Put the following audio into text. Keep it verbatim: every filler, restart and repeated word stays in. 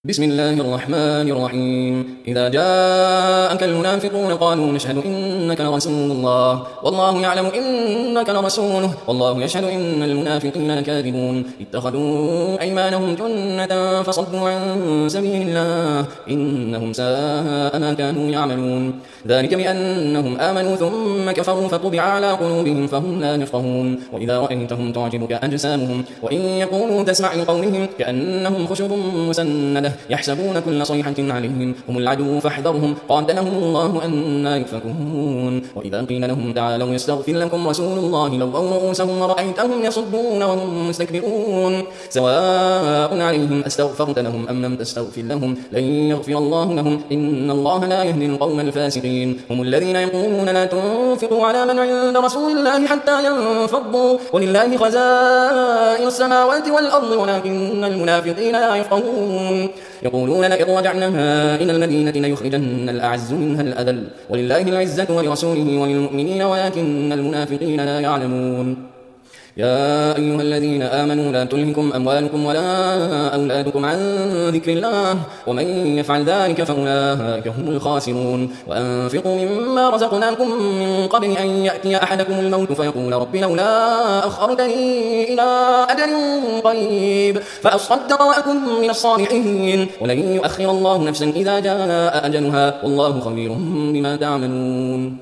بسم الله الرحمن الرحيم إذا جاءك المنافقون قالوا نشهد إنك لرسول الله والله يعلم إنك لرسوله والله يشهد إن المنافقين لكاذبون اتخذوا أيمانهم جنة فصدوا عن سبيل الله إنهم ساء ما كانوا يعملون ذلك بأنهم آمنوا ثم كفروا فطبع على قلوبهم فهم لا يفقهون وإذا رأيتهم تعجبك أجسامهم وإن يقولوا تسمع لقولهم كأنهم خشب مسندة يحسبون كل صيحة عليهم هم العدو فاحذرهم قاتلهم الله أنى يؤفكون وإذا قيل لهم تعالوا يستغفر لكم رسول الله لووا رؤوسهم ورأيتهم يصدون وهم مستكبرون سواء عليهم أستغفرت لهم أم لم تستغفر لهم لن يغفر الله لهم إن الله لا يهدي القوم الفاسقين هم الذين يقولون لا تنفقوا على من عند رسول الله حتى ينفضوا ولله خزائن السماوات والأرض ولكن المنافقين لا يفقهون يقولون لئن رجعنا إلى المدينة ليخرجن الأعز منها الأذل ولله العزة ولرسوله وللمؤمنين ولكن المنافقين لا يعلمون يا أيها الذين آمنوا لا تلهكم أموالكم ولا أولادكم عن ذكر الله ومن يفعل ذلك فأولئك هم الخاسرون وأنفقوا مما رزقناكم من قبل أن يأتي أحدكم الموت فيقول رب لولا أخرتني إلى أجل قريب فأصدق وأكن من الصالحين ولن يؤخر الله نفسا إذا جاء أجلها والله خبير بما تعملون.